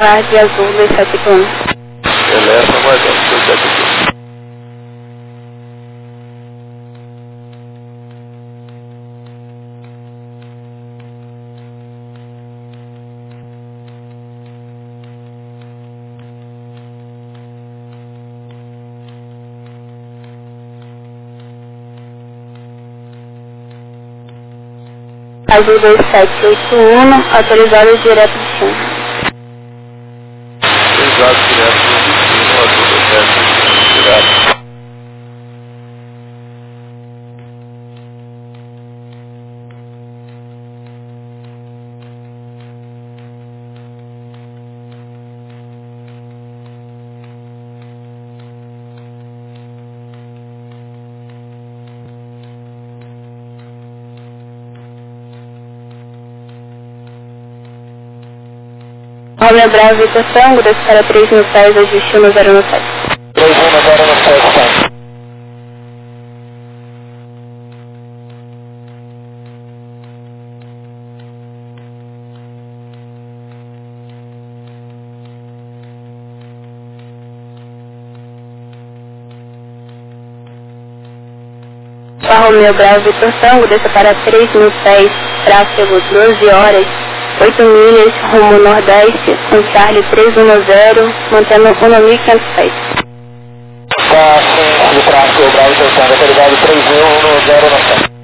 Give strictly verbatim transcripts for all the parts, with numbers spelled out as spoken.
de azul dois sete um. Beleza, aguardando dois sete um. Azul dois sete oito um, autorizado direto de China. Autorizado direto de China, azul dois sete oito um, direto. Romeo Bravo Vitor Tango, desce para três mil pés, ajuste um zero no sete. três um zero no sete, tá. Romeo Bravo Vitor Tango, desce para três mil pés, tráfego doze horas, oito milhas, rumo nordeste, com Charlie três um zero, mantendo um mil e quinhentos pés. Tá, sim, de tráfego Bravo Vitor Tango, autorizado três um zero no sete.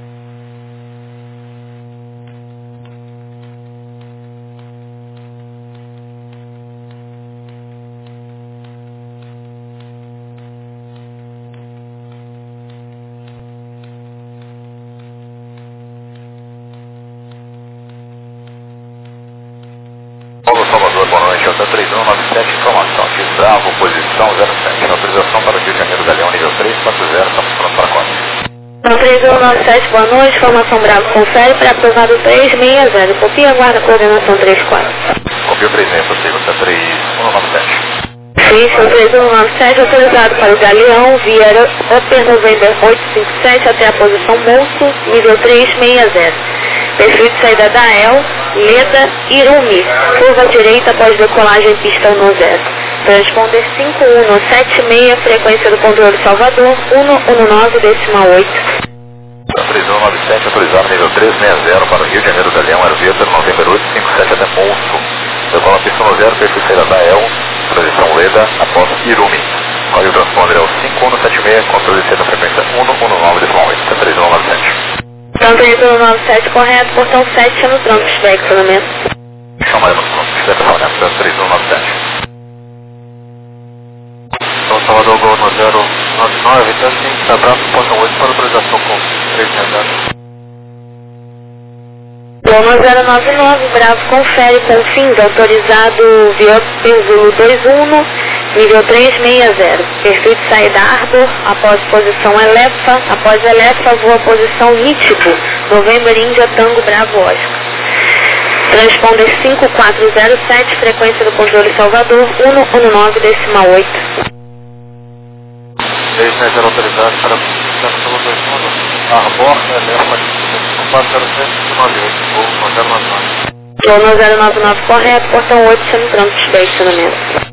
Paulo Salvador, boa noite, J três um nove sete, informação, X Bravo, posição zero sete, autorização para o Rio de Janeiro Galeão, nível três quatro zero, estamos prontos para conta. três um nove sete, boa noite, informação Bravo, confere para aprovado três seis zero, copia, aguarda coordenação três quatro. Copia o três seis, possível, J três um nove sete. Ficha três um nove sete, autorizado para o Galeão, via Upper November oito cinco sete até a posição Monte, nível três seis zero. Perfil de saída da E L, Leda, Irumi, curva direita após decolagem pista um zero. Transponder cinco um sete seis, frequência do controle Salvador, um um nove decimal oito. três um nove sete, autorizado nível três seis zero para o Rio de Janeiro Galeão, Aeroviator, November oito cinco sete até Monte. Decola pista um zero, perfil de saída da E L, posição Leda, após Irumi. Código transponder é o cinco um sete seis, controle de saída frequência um um nove decimal oito, três um nove sete. Então, três um nove sete, correto, portão sete no tronco de estacionamento. Chama no tronco de estacionamento, três um nove sete. Então, Salvador Gol no zero nove nove, então sim, está bravo, portão oito para autorização com três seis zero. Gol no zero nove nove, Bravo, confere com fins, autorizado via Zulu dois um, nível três seis zero. Perfil de saída Arbor, após posição Elefa, após Elefa, voa posição Nítico, November Índia Tango Bravo Oscar. Transponder cinco quatro zero sete, frequência do controle Salvador, um um nove decimal oito. três seis zero autorizado para Zulu dois um, Arbor, Elefa, quatro zero sete nove oito, Gol no zero nove nove. Gol no zero nove nove, correto, portão oito, no tronco de estacionamento.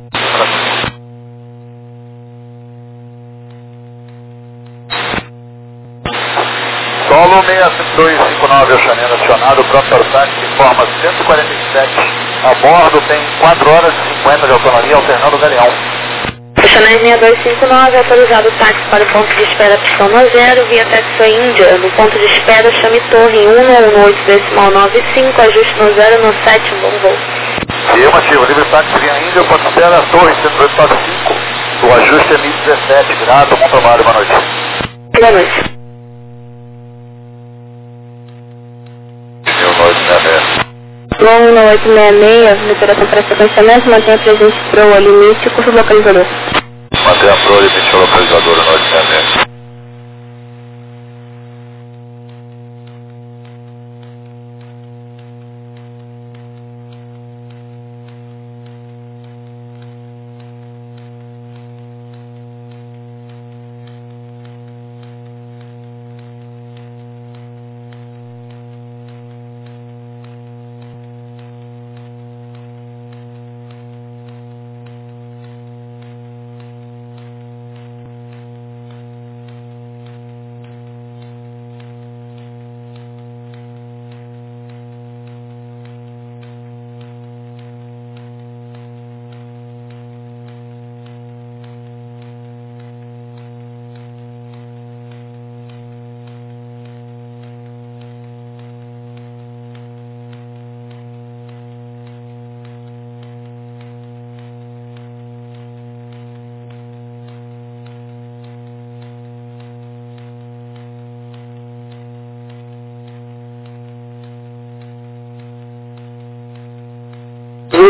Solo seis dois cinco nove, Oxanena acionado, pronto para o táxi, informa cento e quarenta e sete, a bordo tem quatro horas e cinquenta de autonomia, alternando o Galeão. Oxanena seis dois cinco nove, autorizado o táxi para o ponto de espera pistão no zero, via Taxi Índia, no ponto de espera chame torre um um oito decimal nove cinco, ajuste no zero no sete, bom voo. Afirmativo, livre táxi via Índia, ponto de espera, torre cento e oito nove cinco, o ajuste é mil e dezessete, grato, bom trabalho, boa noite. Boa noite. um um oito seis seis, liberação para sequenciamento, mantenha presente para o limite, curso localizador. Mantenha a pro limite localizador no oito seis seis.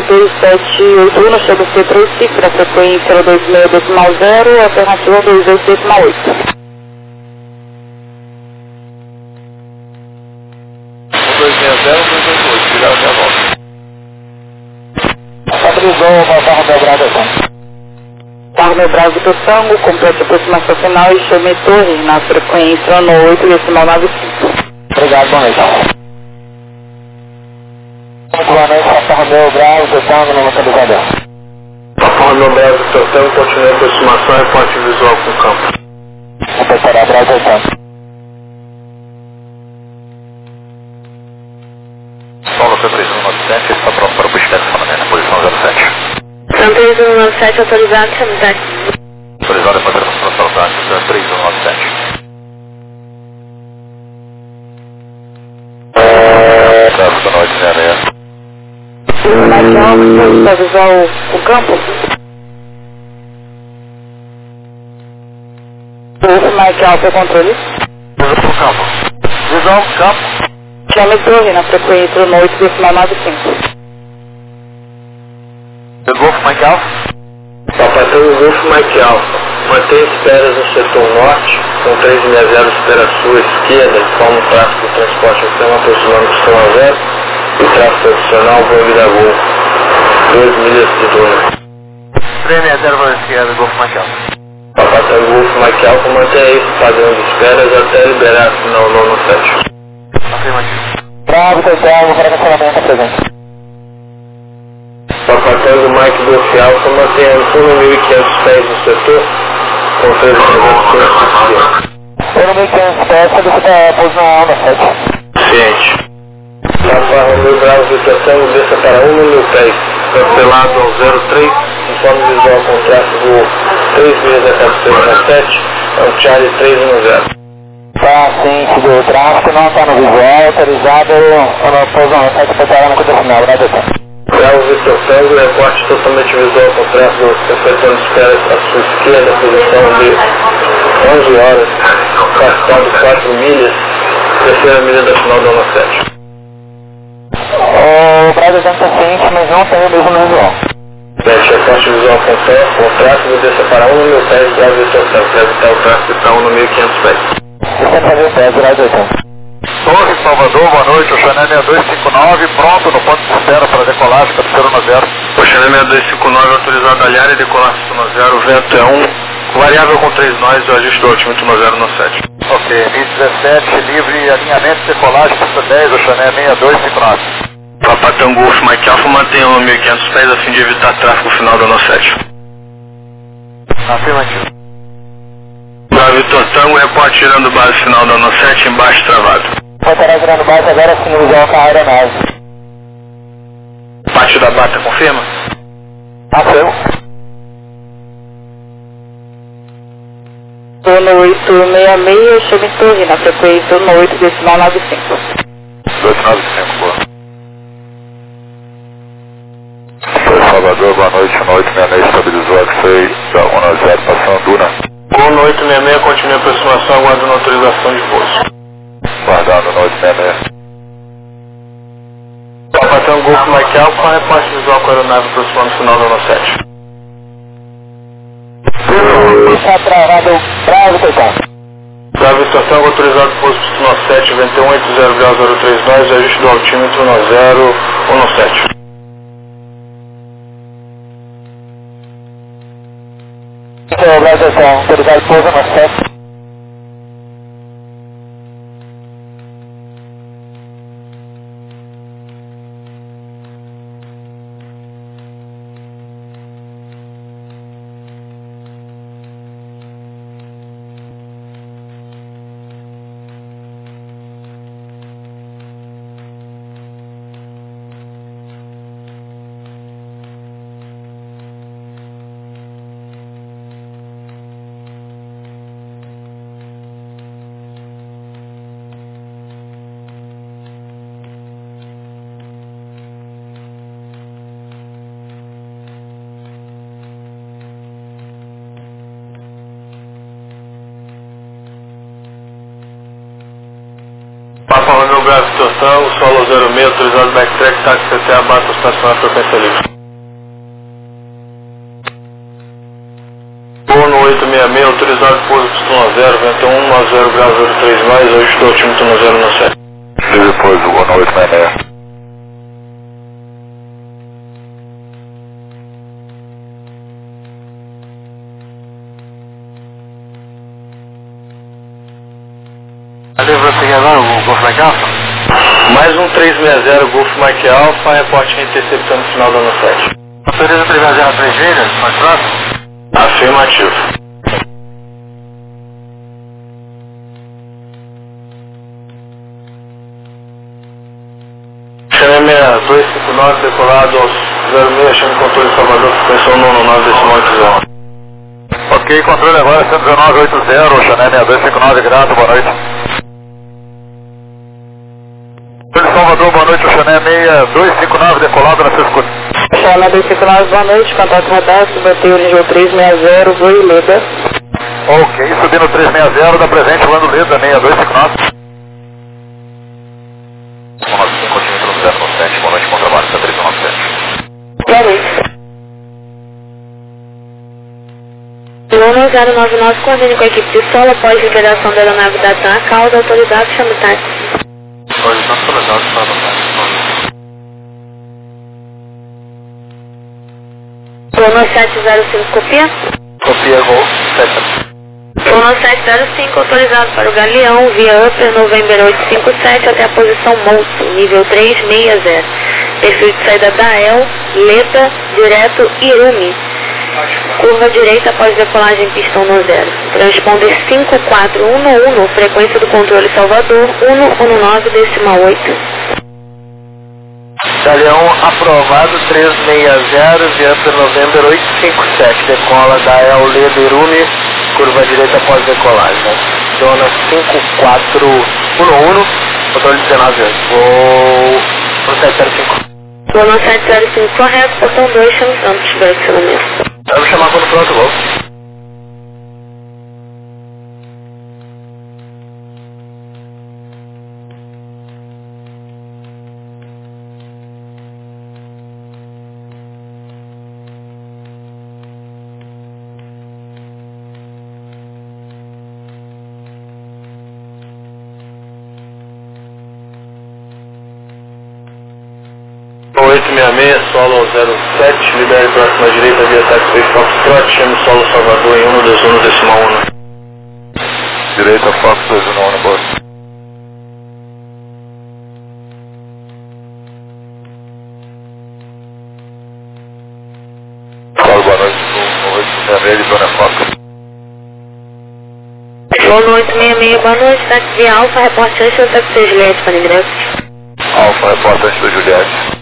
dois sete oito um, chega a ser três cifras, frequência dois seis decimal zero, alternativa dois oito decimal oito. dois seis zero, dois dois oito, obrigado até a volta. Estabilizou o Barro Meu Bravo então. Barro Meu Bravo Vitor Tango, complete a aproximação final e chame Torre na frequência no oito decimal nove cinco. Obrigado, boa noite. Muito boa noite, Barro Meu Bravo Vitor Tango no localizador. Barro Meu Bravo Vitor Tango, continua a aproximação e reporte visual com o campo. Repetirá Bravo Vitor Tango. Paulo P três um nove sete, está pronto para o push back na posição zero sete. São três um nove sete autorizado, chamidade. Autorizado para a saudade, três um nove sete. Tráfego da noite, meia meia. Mike Alfa, para avisar o, o campo. Esse Mike Alfa é controle. Visual no campo. Visual no campo. Chame Torre na frequência no oito decimal nove cinco. Golfo Mike Alpha. Papatango Golfo Mike Alpha. Mantém esperas no setor norte, com três sessenta espera à sua esquerda, informa o tráfego do transporte externo aproximando do São Zero e tráfego adicional Boa Vida Gol, duas milhas de duna. três sessenta para a esquerda, Golfo Mike Alpha. Papatango Golfo Mike Alpha mantém esse padrão de esperas até liberar final nono sete. Afirmativo. Bravo, Tango, para cancelamento presente. Papatango Mike Golf Alpha mantém a altura mil e quinhentos pés no setor, com três mil e quinhentos pés de esquerda. mil e quinhentos pés, você está posição um no sete. Ciente. Papa Romeu Bravo Vitor Tango, desça para um mil pés, cancelado ao zero três, informe visual com tráfego três milhas a cabeceira na sete, é um Charlie três um zero. Está ciente do tráfego, não está no visual, autorizado na posição sete para parar na conta final, Bravo Tango. Bravo Vitor Tango, reporte totalmente visual com tráfego efetuando esperas à sua esquerda, posição de onze horas, cascado quatro milhas, terceira milha da final da nona sete. O Bravo Tango está ciente, mas não tem o mesmo no visual. Sete, reporte visual com tráfego, com tráfego desça para um mil pés, Bravo Vitor Tango, para evitar o tráfego para um mil e quinhentos pés. Você fazer o pé, Bravo Tango. Torre, Salvador, boa noite, o Chanel seis dois cinco nove, pronto no ponto de espera para decolagem, cabeceira no zero. O Chanel seis dois cinco nove autorizado a alhar e decolar no zero, o vento é um, variável com três nós, o ajuste do altímetro no zero no sete. Ok, M I dezessete, livre, alinhamento, decolagem, pista dez, o Chanel seis dois cinco nove. Papatango Golf Mike Alpha mantenha mil e quinhentos pés a fim de evitar tráfego final da no sete. Afirmativo. Bravo Vitor Tango, reporte tirando base final da no sete, embaixo travado. Voltará virando base agora sim no visual com a aeronave. Parte da bata, confirma? Afirmo. No oito seis seis, chame Torre na frequência no oito decimal nove cinco. dois nove cinco, boa. Salvador, boa noite, no oito seis seis estabilizou a seis, da um a zero, passando Duna. Com no oito seis seis, continue a aproximação, aguardando autorização de pouso. Guardado no oito seis seis. Papatango Golfo Mike Alpha, reporte visual com a aeronave aproximando o final da no sete. Está travado, Bravo Tango. Bravo Vitor Tango, autorizado pouso para no sete, vento um oito zero grau zero três nós, ajuste do altímetro no zero um sete. Bravo Tango, autorizado pouso no sete. Papa Romeu Bravo Vitor Tango, solo zero seis, autorizado backtrack, táxi C T A, bata estacionar frequência livre. oito seis seis, autorizado pouso pistão zero, vento um, nove zero grau zero três mais, hoje estou altímetro no zero no sete. Depois o Gol oito seis seis. Ali você agora, o Golf Mike Alpha? Mais um três seis zero, Golf Mike Alpha, reporte interceptando no final da ano sete. Autoriza três seis zero três milhas, mais próximo? Afirmativo. Chame dois cinco nove, decolado aos zero seis, chame controle Salvador, suspensão nono nove, decimal oito zero. Ok, controle agora cento e dezenove oitenta, Xané seis dois cinco nove, grato, boa noite. Salvador, boa noite, o Xané seis dois cinco nove, decolado na sua escuta. Xané dois cinco nove, boa noite, contato radar, subateu nível três seis zero, voo Leda. Ok, subindo três seis zero, da presente, voando Leda, seis dois cinco nove. nove cinco, altímetro no zero sete, boa noite, contrabaixo, da três nove sete. Boa noite. Luna zero nove nove, coordene com a equipe de solo após liberação da aeronave da TAM, causa autorizado, chame o táxi. Pode não autorizado, chame o táxi. Luna sete zero cinco, copia. Copia, Gol, sete. Luna sete zero cinco, autorizado para o Galeão, via Upper November oito cinco sete até a posição Monte, nível três seis zero. Perfil de saída da E L, Leda, direto Irumi. Curva direita após decolagem pistão no zero. Transponder cinco quatro um um, frequência do controle Salvador, cento e dezenove decimal oito. Galeão aprovado três seis zero, Viamper November oito cinco sete, decola da E L Leda Irumi, curva direita após decolagem. Zona cinco quatro um um, controle dezenove oito, voo sete zero cinco. Zona sete zero cinco correto, portão dois, chame Santos, direcionamento. Eu vou chamar quando pronto, Gol. oito seis seis, solo zero sete, libere próxima direita via táxi Foxtrot, chame solo Salvador em um dois um decimal um. Direita, Fox dois um um, boa. Fala, boa noite, no oito seis seis, Dona Fox. Luna oito seis seis, boa noite, táxi de Alfa, reporte antes do táxi Juliette para ingresso. Alfa, repórter antes do Juliette.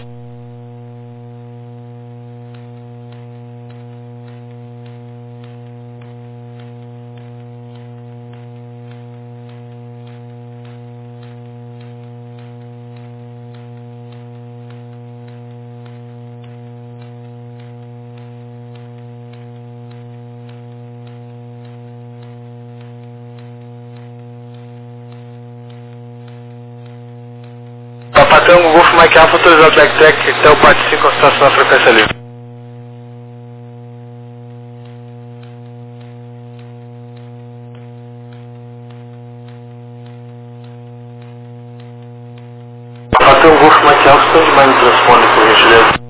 Papatango, Golf Mike Alpha, autorizado Black Tech, até o parte cinco, constatação na frequência livre. Papatango, Golf Mike Alpha, estou demais no transponder, por gentileza.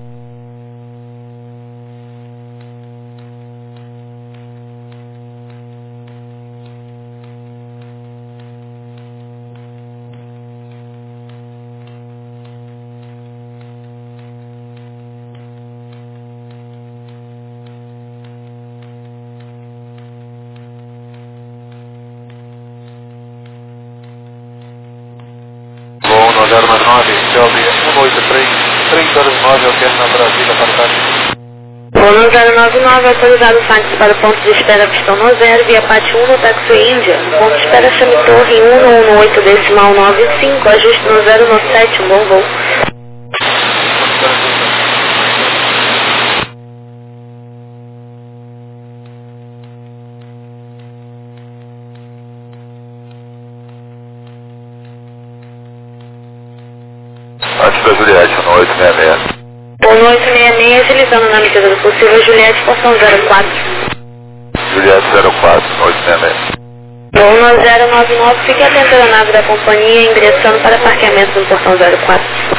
zero nove nove, C L B um oito três, três horas e nove, alterna Brasília para o táxi. Luna zero nove nove, autorizado fax para o ponto de espera pistão no zero, via Pati um no táxi Índia. Ponto de espera chame torre um um oito decimal nove cinco, ajuste no zero no sete, um bom voo. Antes da Juliette, no oito seis seis. No oito seis seis, agilizando na medida do possível, Juliette, portão zero quatro. Juliette zero quatro oito seis seis. um zero nove nove, fique atento à nave da companhia, ingressando para parqueamento no portão zero quatro.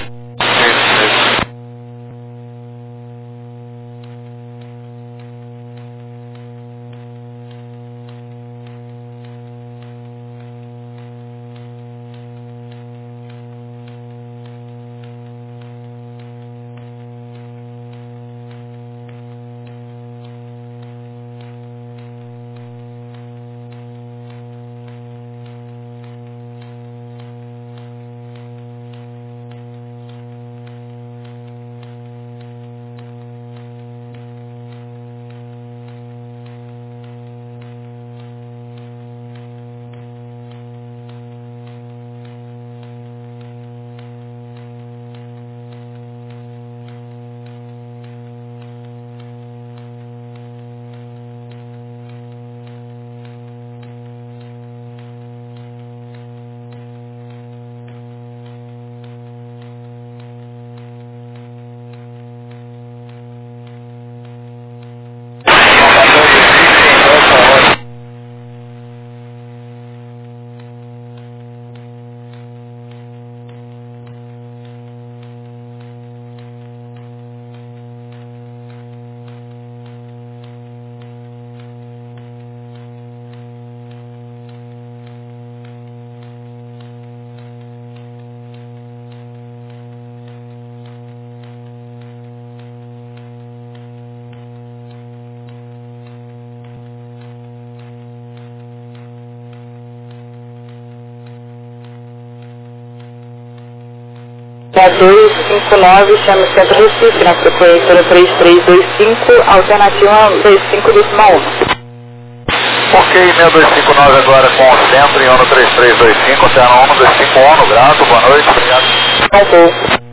dois cinco nove, chama o Centro Recife, na frequência três três dois cinco, alternativa dois cinco decimal um. Ok, seis dois cinco nove agora com o centro em ONU três três dois cinco, alterna ONU dois cinco ONU, grato, boa noite, obrigado. Passou.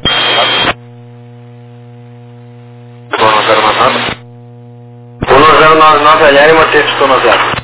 ONU zero nove nove. ONU zero nove nove, L R, mantém o ONU zero.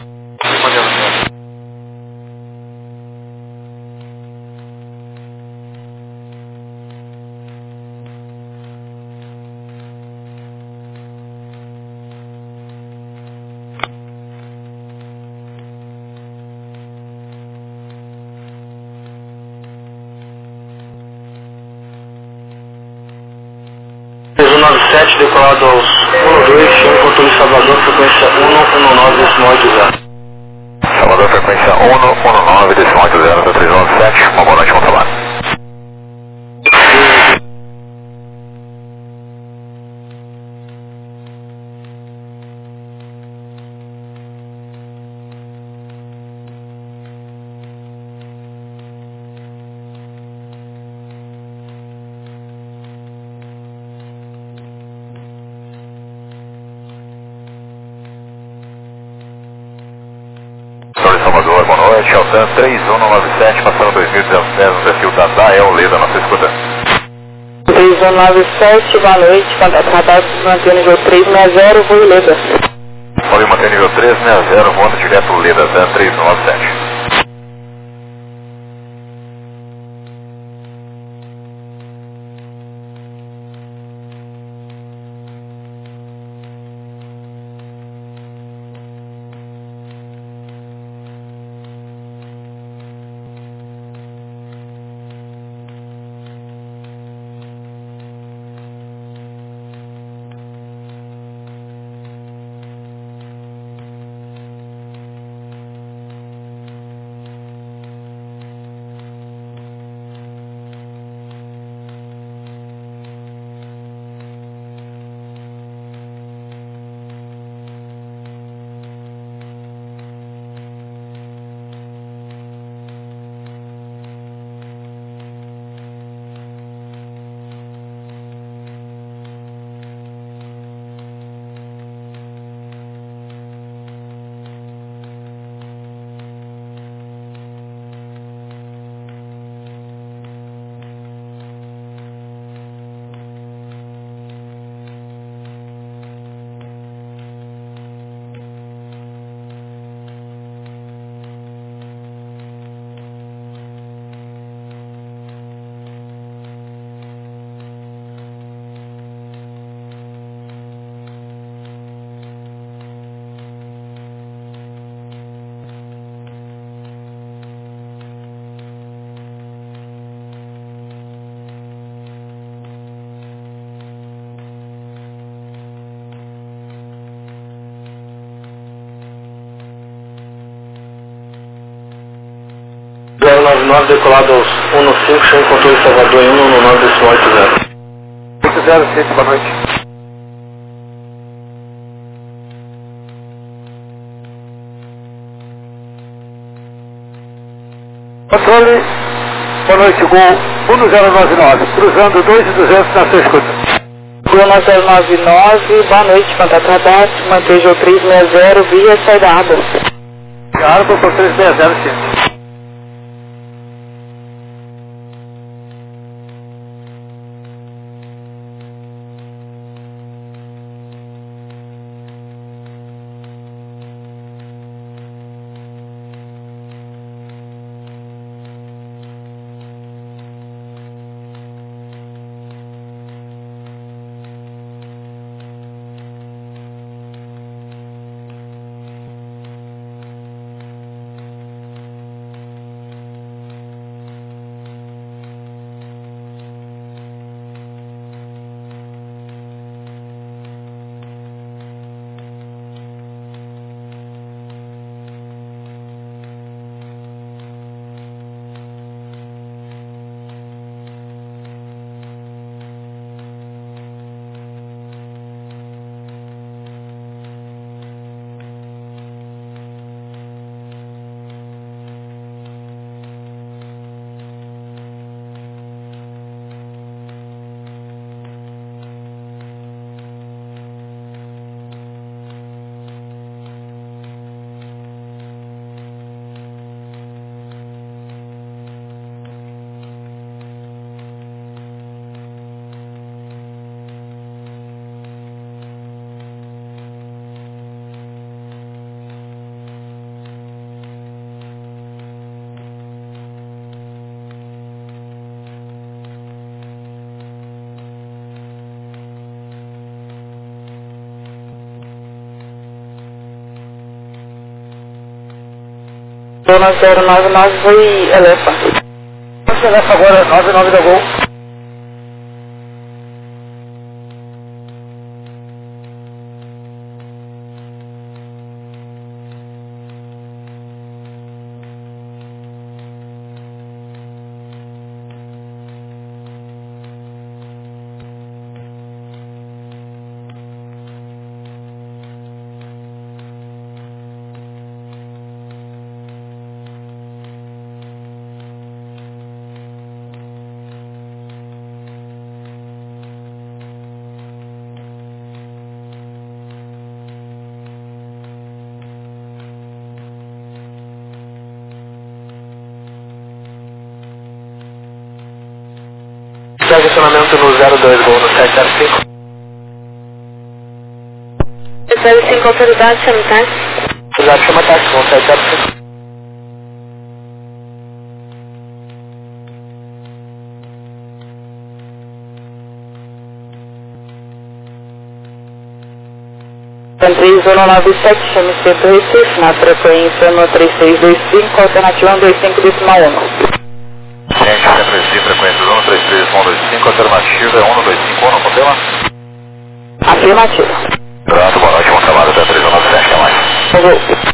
um nove sete, decolado aos um dois, chama o controle Salvador, frequência um um nove, decimal oito zero. Salvador, frequência um um nove, decimal oito zero, três nove sete, uma boa noite, bom trabalho. Salvador, boa noite, Altan três um nove sete, passando dois mil e dezenove no perfil da Dael Leda, nossa escuta. três um nove sete, boa noite, contato radar, manter nível três seis zero, voo Leda. Pode manter nível três seis zero, voando direto Leda, três um nove sete. nove decolado aos um no cinco, chama controle Salvador em um no nove decimal oito zero. oito zero sete, boa noite. Controle, boa noite, Gol um zero nove nove, cruzando dois e duzentos na sua escuta. Gol um zero nove nove, boa noite, contato aberto, manteja o três seis zero via saída Arbor. Arbor por três seis zero, sim. Zona zero nove nove foi Elefa. Elefa agora, nove nove da Gol. Posicionamento no zero dois Gol no sete zero cinco. zero cinco, autoridade, chama táxi. Autoridade, chama táxi, Gol sete zero cinco. três zero nove sete, chame Centro Recife, na frequência no três seis dois cinco, alternativa um dois cinco decimal um. Gente, Centro Recife, frequência um três três um dois cinco, alternativa é um dois cinco um, não confirma? Afirmativa. Pronto, boa noite, bom trabalho, até três nove sete, até mais. Vou.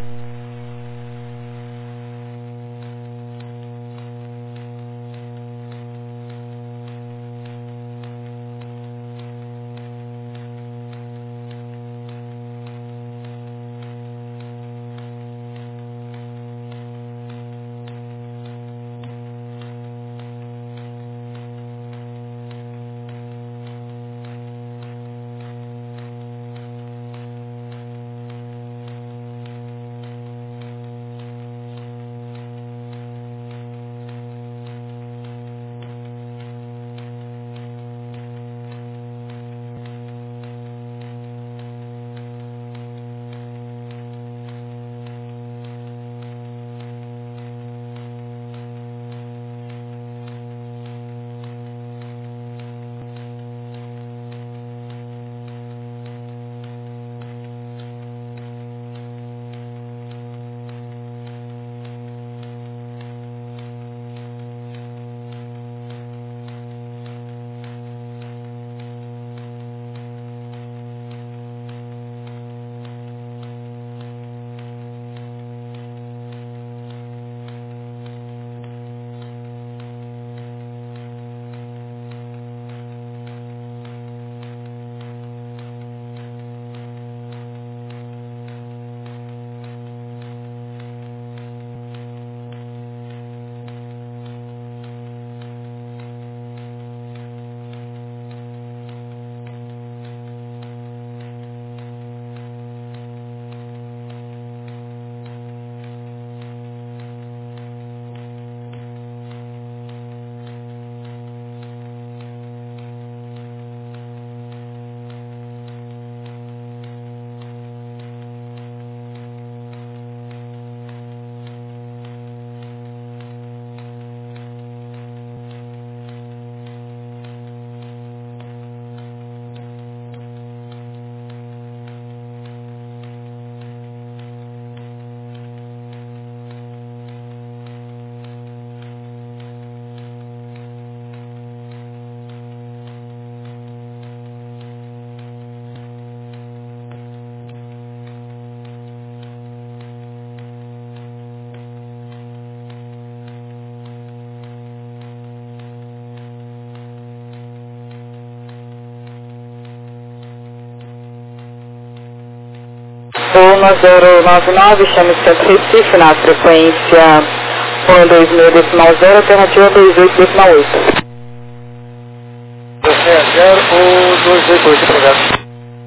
Lima zero nove nove, chame Centro Recife na frequência um dois seis decimal zero, alternativa dois oito decimal oito. dois seis zero ou dois oito oito, obrigado.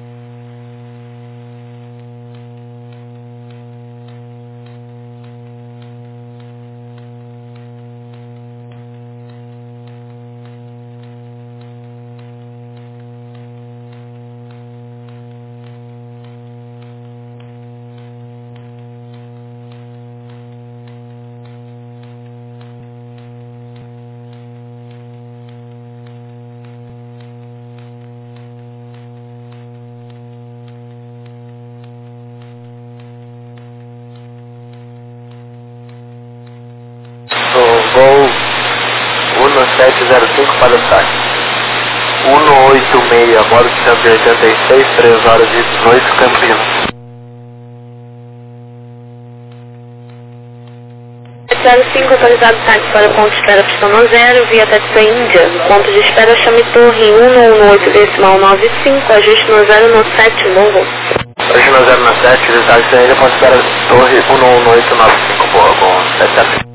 Voo um sete zero cinco para o saque. um oito seis, bordo cento e oitenta e seis, três horas e dezoito, Campinas. sete zero cinco, autorizado táxi para o ponto de espera pistão zero, via Taxi Índia. Ponto de espera chame Torre um um oito decimal nove cinco, ajuste no zero no sete, morro. Ajuste no zero no sete, Taxi Índia, ponto de espera Torre um um oito nove cinco, boa, com sete zero cinco.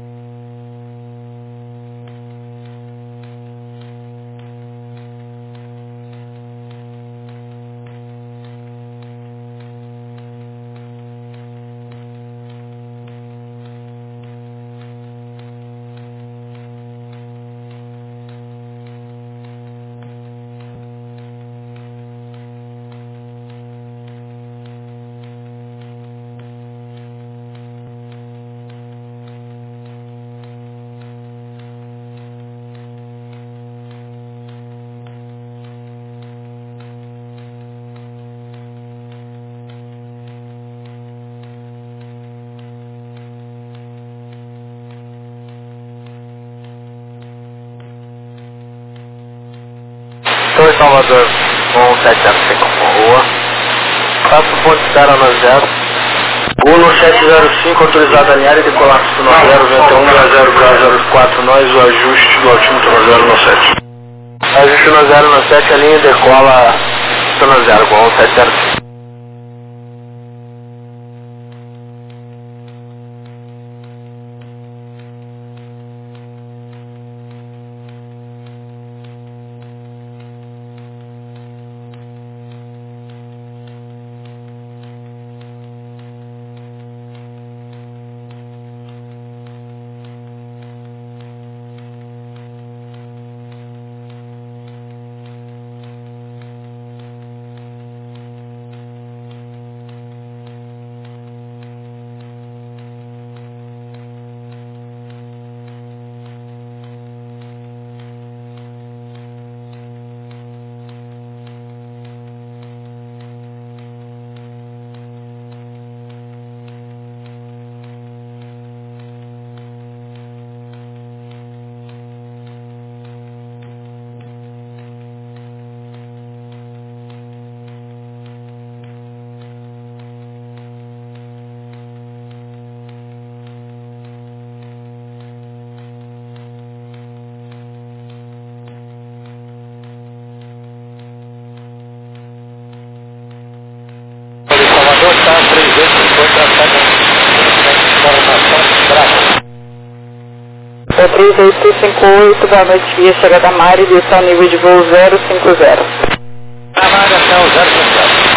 Estou em Salvador com sete zero cinco, rua. Faço ponto de espera no zero. um sete zero cinco, autorizado a alinhar e decolar no zero vinte e um, zero zero quatro, nós, o ajuste do altímetro no zero no sete. Ajuste no zero no sete, a linha decola no zero com sete zero cinco. Tá, três vezes, foi tratado informação brava. É três oito cinco oito, boa noite, via chegada Mari, desça ao nível de voo zero cinco zero. Na vaga até o zero cinco zero.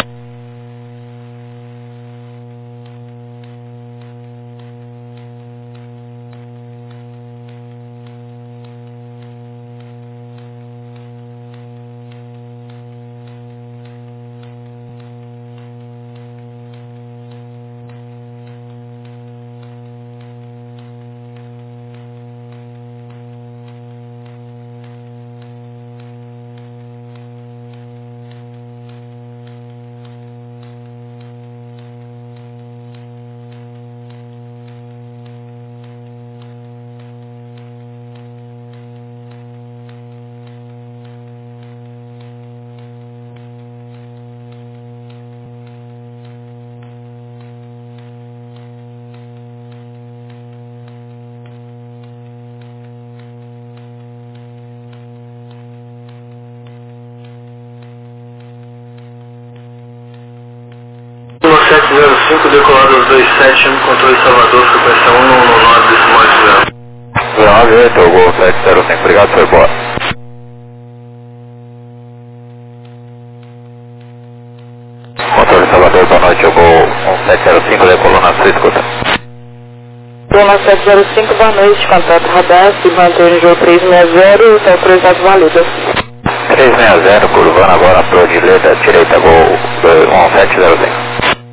zero cinco, decolado dois sete um, controle Salvador, frequência um um nove, decimal zero. nove oito, Gol sete zero cinco, obrigado, foi boa. Controle Salvador, boa noite, eu vou um sete zero cinco, decolou na sua escuta. Dona sete zero cinco, boa noite, contato radar, Silva Antônio João três seis zero, está autorizado válida. três seis zero, curvando agora para o direita, direita, Gol um sete zero cinco.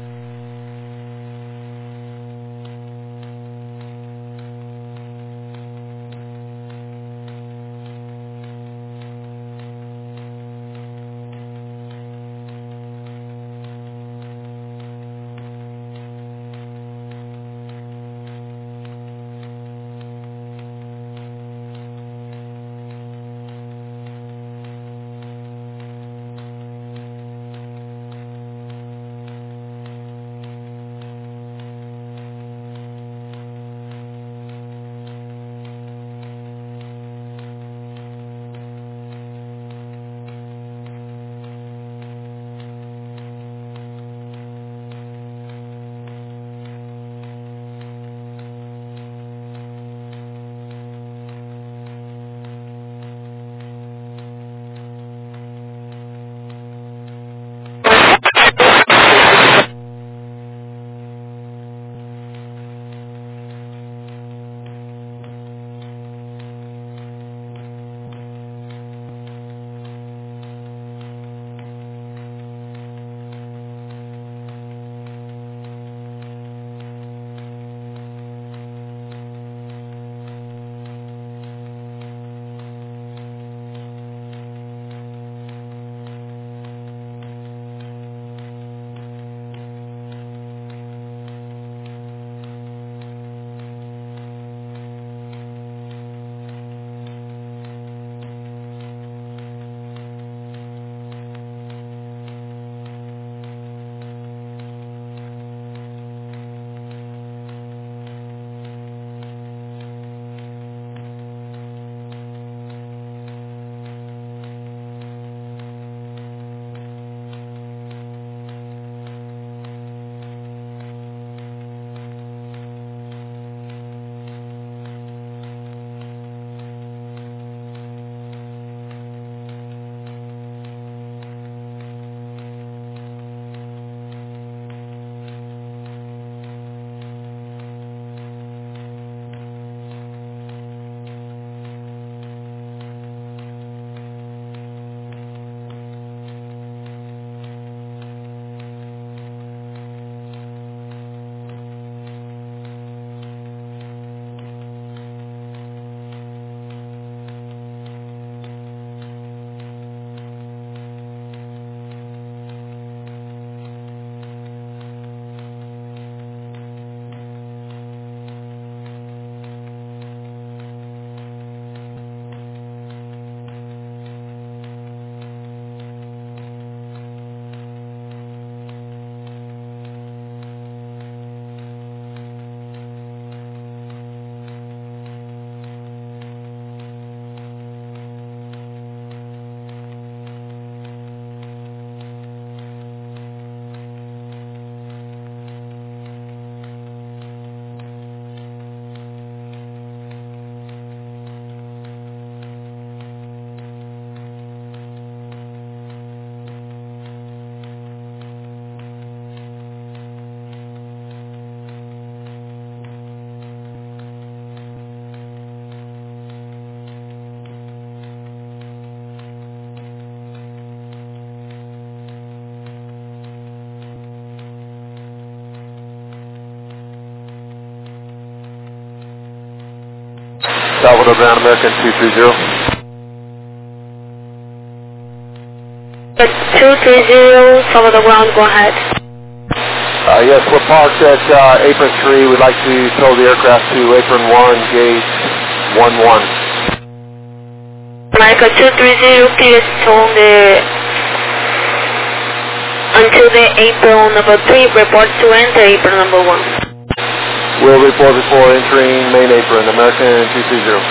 Salvador Ground American two three zero. two three zero, Salvador Ground, go ahead. Uh, yes, we're parked at uh, apron three. We'd like to tow the aircraft to apron one, gate one one. America two three zero, please tow the until the apron number three, report to enter apron number one. We'll report before entering main apron, American two three zero.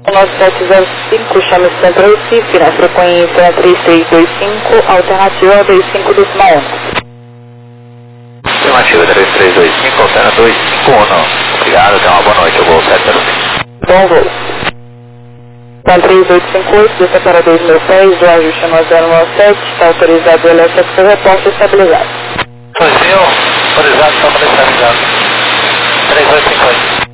nove sete zero cinco, chame Centro Recife, na frequência três três dois cinco, alternativa dois cinco decimal um. Afirmativa três três dois cinco, alterna dois cinco um. Obrigado, tenha uma boa noite, eu vou sete zero cinco. Bom voo. Então três oito cinco oito, desça para dois mil pés, do ajuste no zero nove sete, está autorizado o elétrico seu reporte estabilizado. dois mil, autorizado, estamos estabilizados. três oito cinco oito.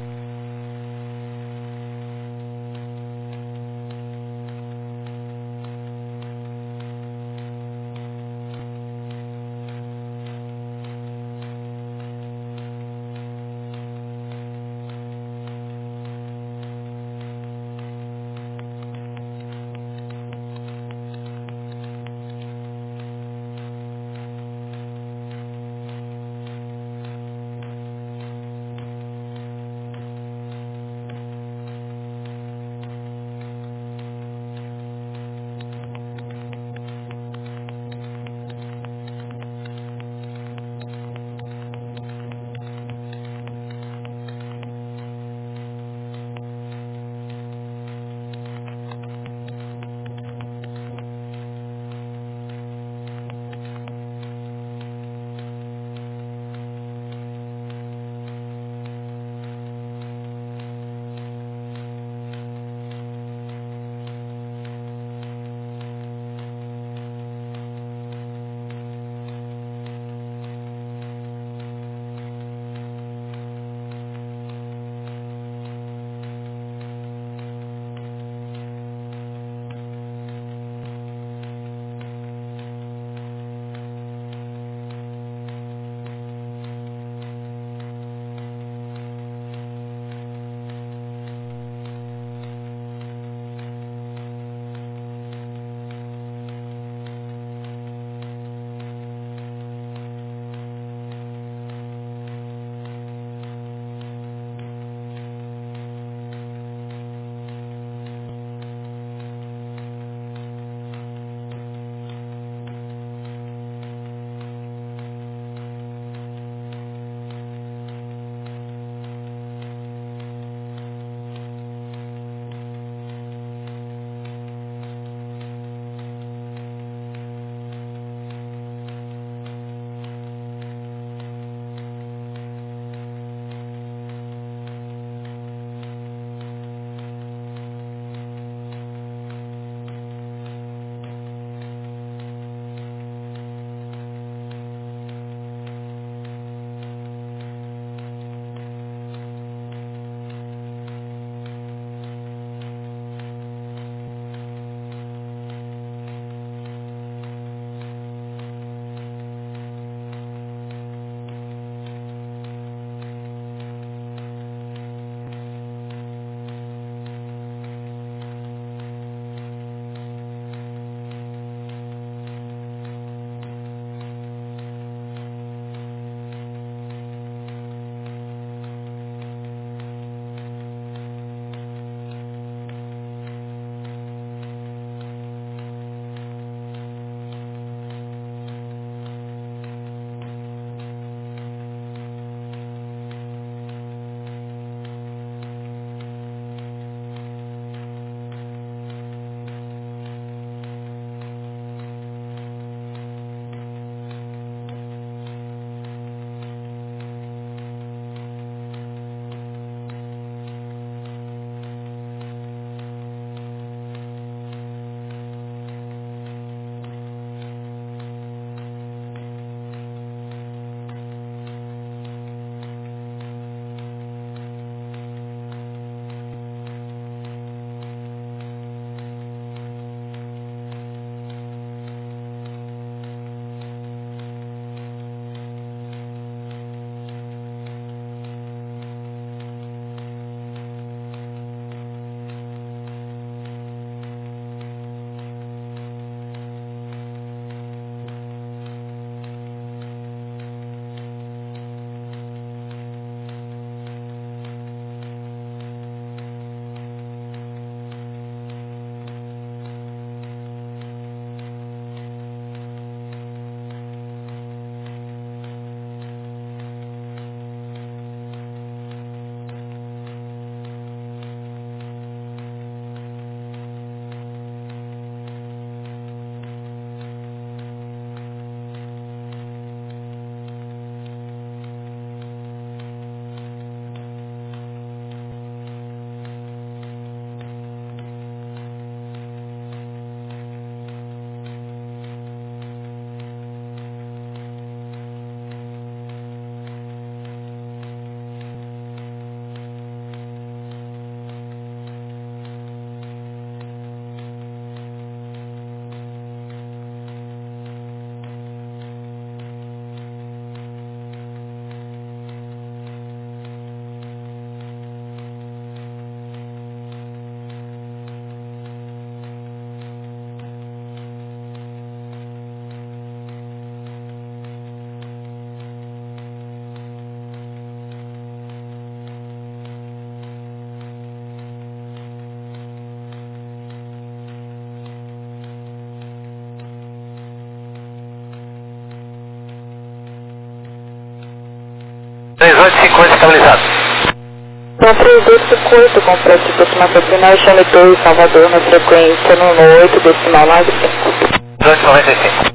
oito cinco oito estabilizado. Então, três oito cinco oito, complete de aproximação final e chame Torre Salvador na frequência no oito decimal nove cinco. dezoito noventa e cinco.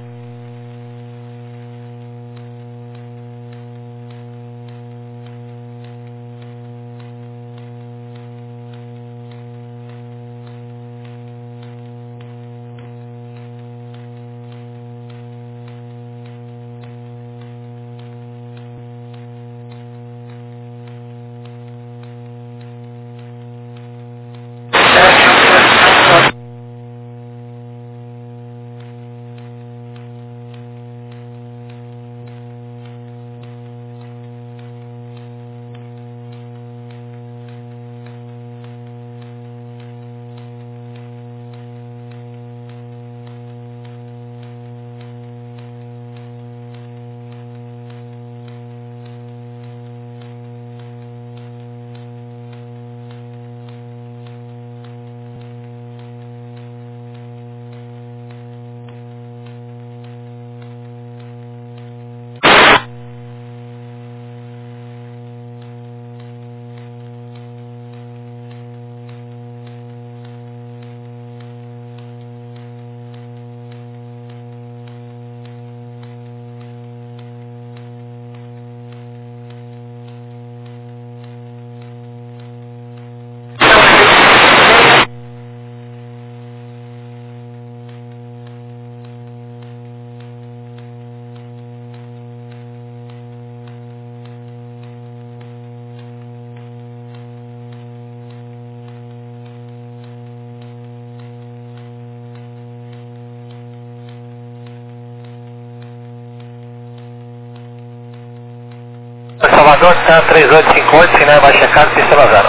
Salvador, está três oito cinco oito, final vai checar, pista zero.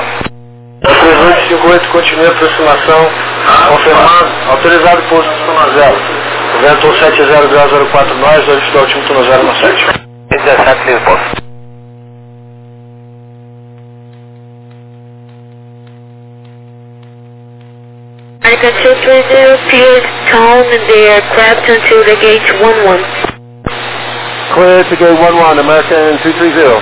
três oito cinco oito, continua a aproximação, confirmado, autorizado posto pista zero. O vento sete zero zero zero quatro nós, hoje está altimetro no zero no sete. dezessete, livre posto. American two three zero, please tone the aircraft until the gate one one. Clear to gate one one, American two three zero.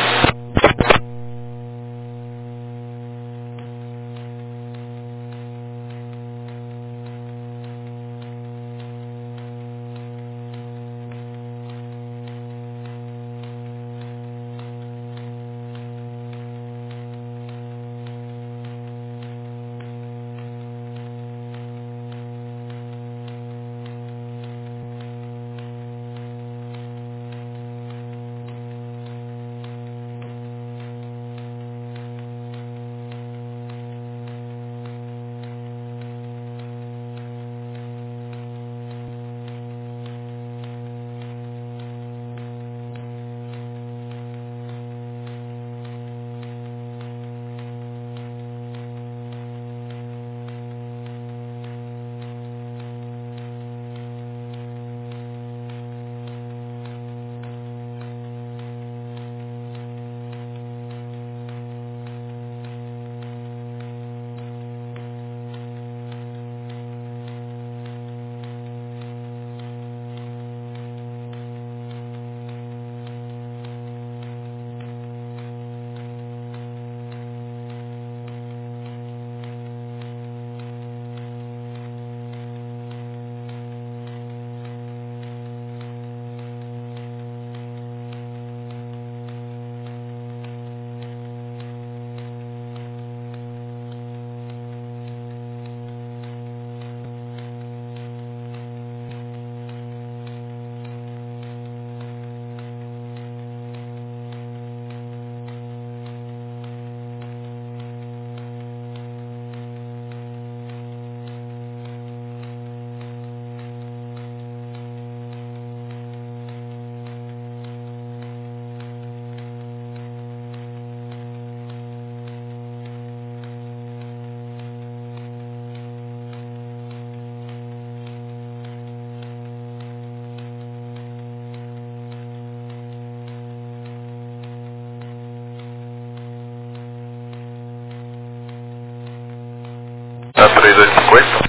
três oito cinco oito.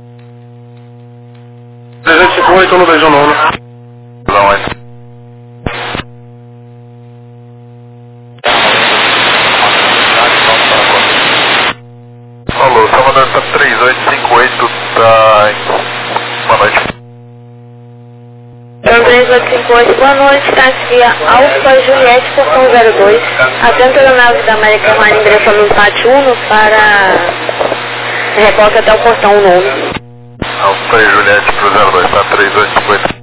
três oito cinco oito, um dois um nove. Não, é. Brava cinco oito, boa noite, táxi via Alfa Juliette, portão zero dois. Atento a nave da American Line, direção no pátio um para reporta até o portão um. Alfa Juliette pro zero dois, tá três oito cinco oito.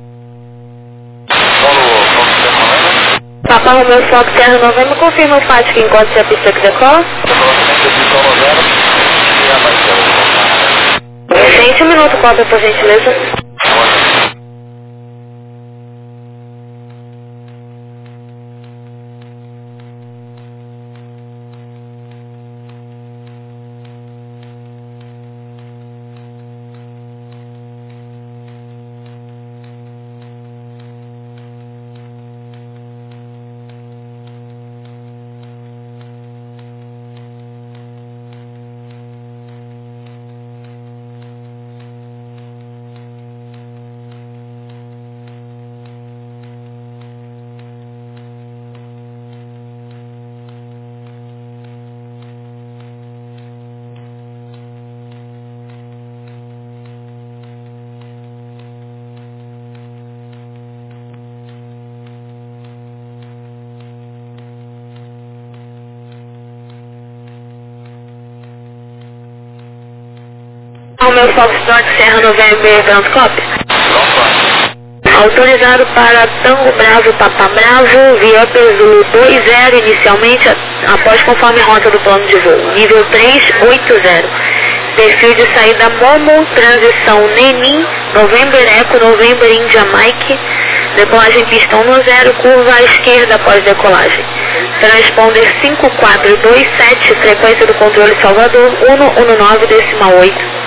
Papa Romeu Fox Terra Novembro, confirma o pátio que encontra a pista que decola. Gente, um minuto, cópia por gentileza. O meu Foxtrot Serra November Ground Copy. Autorizado para Tango Bravo, Papa Bravo, via Zulu dois zero inicialmente, após conforme rota do plano de voo. Nível três oito zero. Perfil de saída Momo, transição Nenin, November Eco, November India Mike. Decolagem pistão no zero, curva à esquerda após decolagem. Transponder cinco quatro dois sete, frequência do controle Salvador, um um nove decimal oito.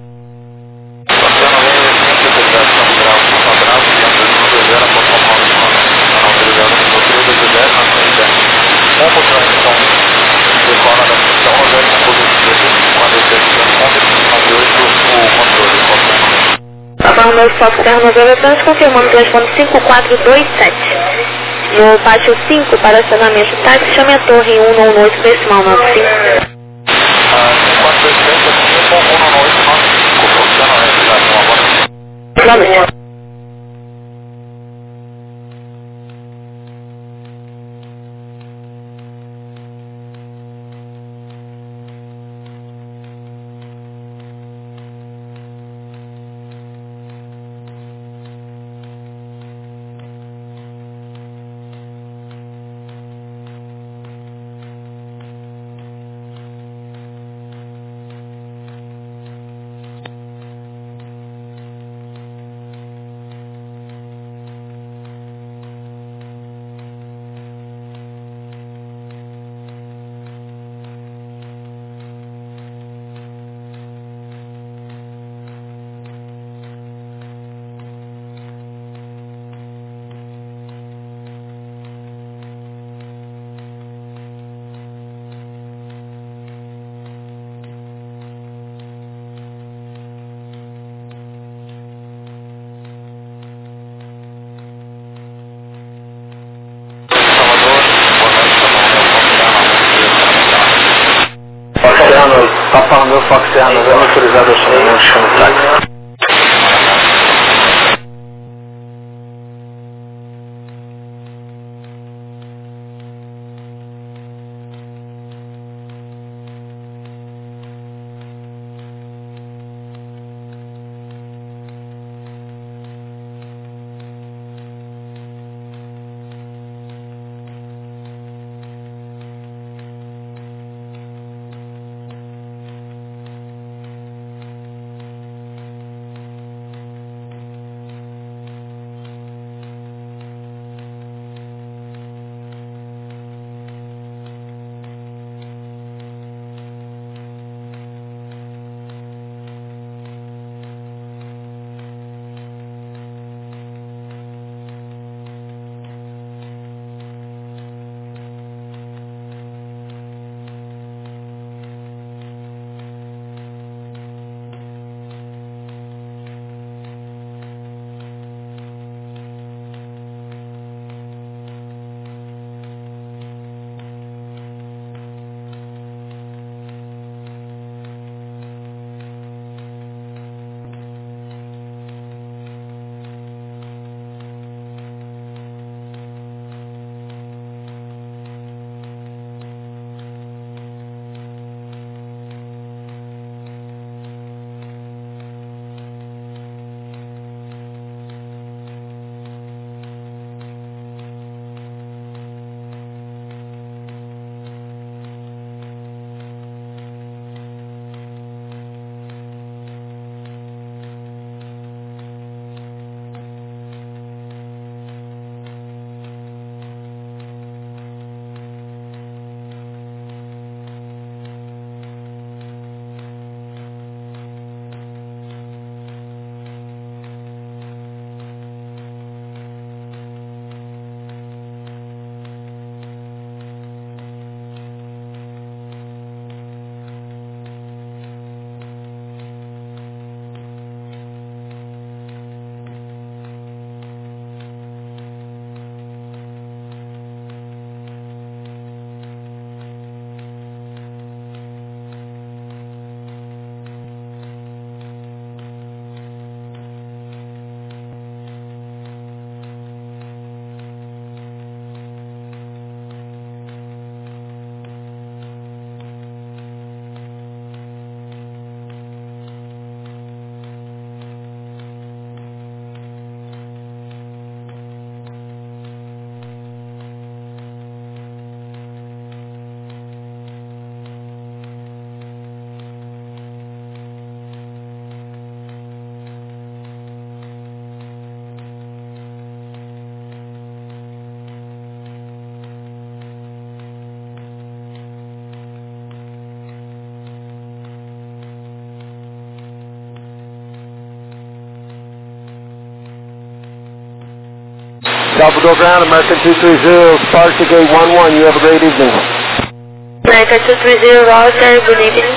Papa Romeu Fox Terra Novembro, apenas confirmando o transponder cinco quatro dois sete. No pátio cinco, para acionamento táxi, chame a torre um um oito decimal nove cinco. Boa noite. Papa Romeu Fox Terra Novembro, autorizado a acionamento, chama o táxi. Salvador Ground, American two three zero, Sparta Gate one one, you have a great evening. America two three zero, Roger, good evening.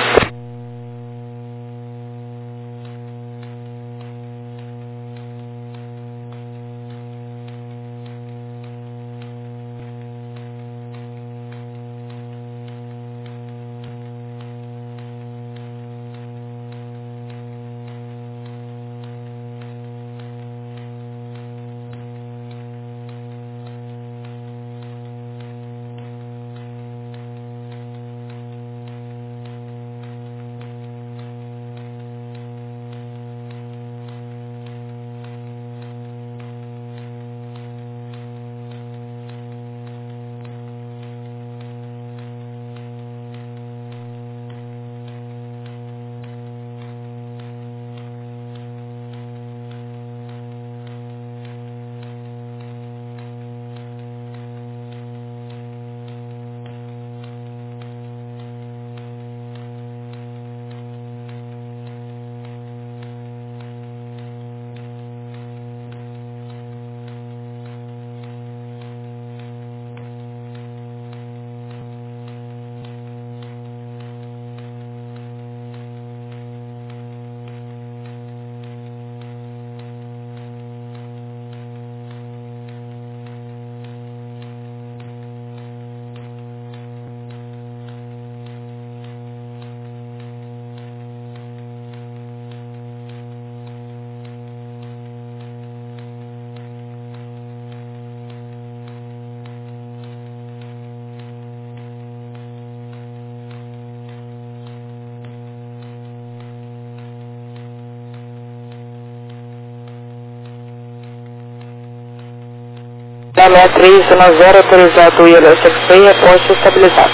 L três um zero, autorizado o I L S X P, posto estabilizado.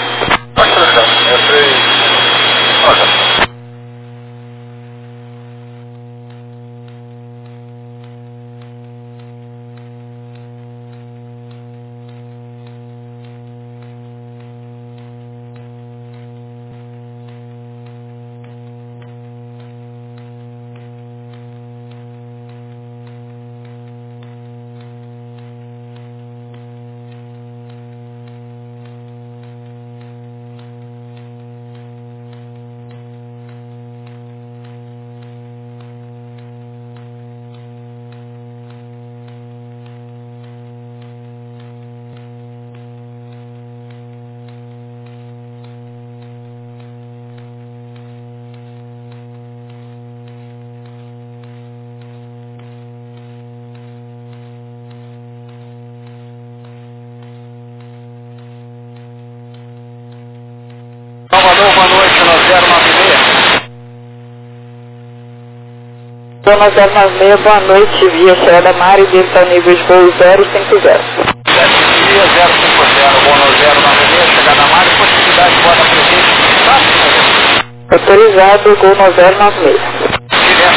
Salvador, boa noite, no zero nove seis. Zona zero nove seis, boa noite, via Serra Mari, dentro nível de voo zero cinco zero. sete dia zero cinco zero, boa no zero nove seis, chegada a Mari, possibilidade de borda presente, tá? Autorizado, gol no zero nove seis.